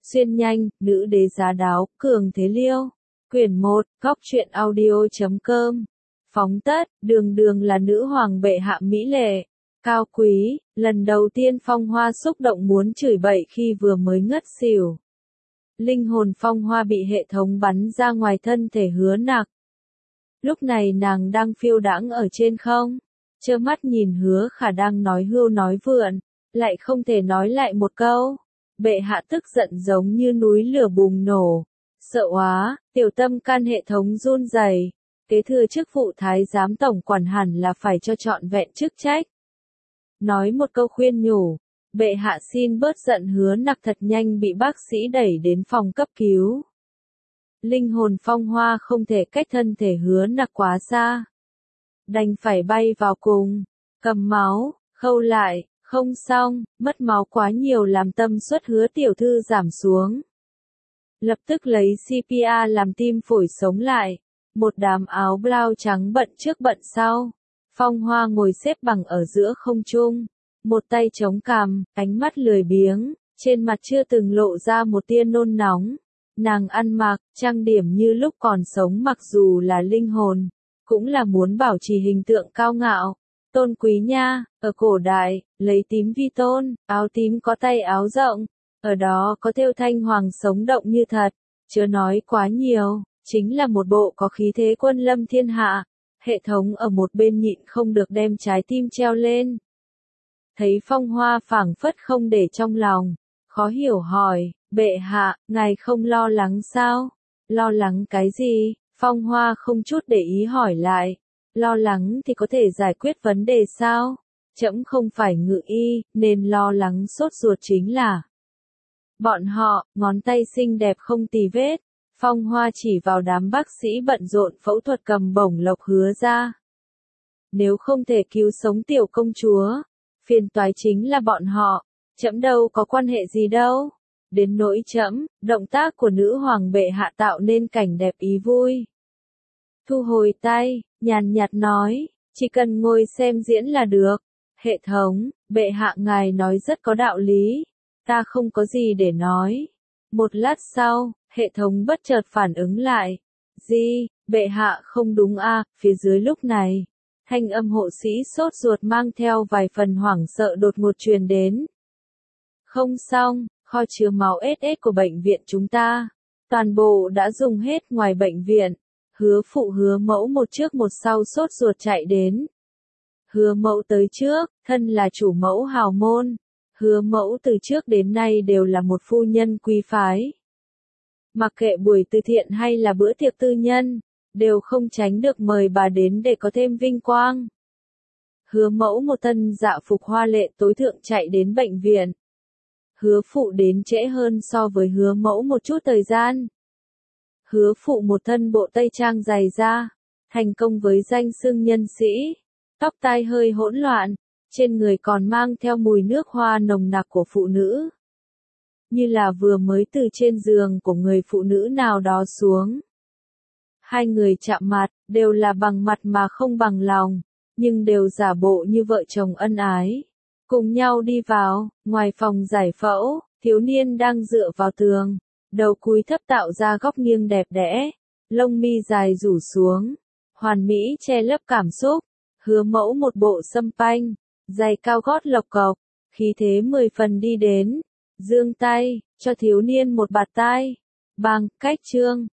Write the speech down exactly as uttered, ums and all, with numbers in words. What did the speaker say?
Xuyên nhanh, nữ đế giá đáo, cường thế liêu. Quyển một, góc truyện audio.com. Phóng tất, đường đường là nữ hoàng bệ hạ mỹ lệ, cao quý, lần đầu tiên Phong Hoa xúc động muốn chửi bậy khi vừa mới ngất xỉu. Linh hồn Phong Hoa bị hệ thống bắn ra ngoài thân thể Hứa Nặc. Lúc này nàng đang phiêu đãng ở trên không, trơ mắt nhìn Hứa Khả đang nói hưu nói vượn, lại không thể nói lại một câu. Bệ hạ tức giận giống như núi lửa bùng nổ. Sợ quá, tiểu tâm can hệ thống run rẩy. Kế thừa chức vụ thái giám tổng quản hẳn là phải cho trọn vẹn chức trách. Nói một câu khuyên nhủ, bệ hạ xin bớt giận. Hứa Nặc thật nhanh bị bác sĩ đẩy đến phòng cấp cứu. Linh hồn Phong Hoa không thể cách thân thể Hứa Nặc quá xa, đành phải bay vào cùng, cầm máu, khâu lại. Không xong, mất máu quá nhiều làm tâm suất Hứa tiểu thư giảm xuống. Lập tức lấy xê pê rờ làm tim phổi sống lại. Một đám áo blau trắng bận trước bận sau. Phong Hoa ngồi xếp bằng ở giữa không trung. Một tay chống cằm, ánh mắt lười biếng, trên mặt chưa từng lộ ra một tia nôn nóng. Nàng ăn mặc, trang điểm như lúc còn sống, mặc dù là linh hồn, cũng là muốn bảo trì hình tượng cao ngạo. Tôn quý nha, ở cổ đại, lấy tím vi tôn, áo tím có tay áo rộng, ở đó có thêu thanh hoàng sống động như thật, chớ nói quá nhiều, chính là một bộ có khí thế quân lâm thiên hạ. Hệ thống ở một bên nhịn không được đem trái tim treo lên. Thấy Phong Hoa phảng phất không để trong lòng, khó hiểu hỏi, bệ hạ, ngài không lo lắng sao? Lo lắng cái gì? Phong Hoa không chút để ý hỏi lại. Lo lắng thì có thể giải quyết vấn đề sao? Trẫm không phải ngự y, nên lo lắng sốt ruột chính là. Bọn họ, ngón tay xinh đẹp không tì vết. Phong Hoa chỉ vào đám bác sĩ bận rộn phẫu thuật cầm bổng lộc Hứa ra. Nếu không thể cứu sống tiểu công chúa, phiền toái chính là bọn họ. Trẫm đâu có quan hệ gì đâu. Đến nỗi trẫm, động tác của nữ hoàng bệ hạ tạo nên cảnh đẹp ý vui. Thu hồi tay, nhàn nhạt nói, chỉ cần ngồi xem diễn là được. Hệ thống, bệ hạ ngài nói rất có đạo lý, ta không có gì để nói. Một lát sau, hệ thống bất chợt phản ứng lại. Gì, bệ hạ không đúng a? Phía dưới lúc này, thanh âm hộ sĩ sốt ruột mang theo vài phần hoảng sợ đột ngột truyền đến. Không xong, kho chứa máu ét ét của bệnh viện chúng ta, toàn bộ đã dùng hết ngoài bệnh viện. Hứa phụ Hứa mẫu một trước một sau sốt ruột chạy đến. Hứa mẫu tới trước, thân là chủ mẫu hào môn. Hứa mẫu từ trước đến nay đều là một phu nhân quý phái. Mặc kệ buổi từ thiện hay là bữa tiệc tư nhân, đều không tránh được mời bà đến để có thêm vinh quang. Hứa mẫu một thân dạ phục hoa lệ tối thượng chạy đến bệnh viện. Hứa phụ đến trễ hơn so với hứa mẫu một chút thời gian. Hứa phụ một thân bộ tây trang dày da, thành công với danh xưng nhân sĩ, tóc tai hơi hỗn loạn, trên người còn mang theo mùi nước hoa nồng nặc của phụ nữ. Như là vừa mới từ trên giường của người phụ nữ nào đó xuống. Hai người chạm mặt, đều là bằng mặt mà không bằng lòng, nhưng đều giả bộ như vợ chồng ân ái. Cùng nhau đi vào, ngoài phòng giải phẫu, thiếu niên đang dựa vào tường. Đầu cúi thấp tạo ra góc nghiêng đẹp đẽ, lông mi dài rủ xuống, hoàn mỹ che lấp cảm xúc. Hứa mẫu một bộ sâm panh, giày cao gót lộc cộc, khí thế mười phần đi đến, giương tay, cho thiếu niên một bạt tai. Bang, cách trương,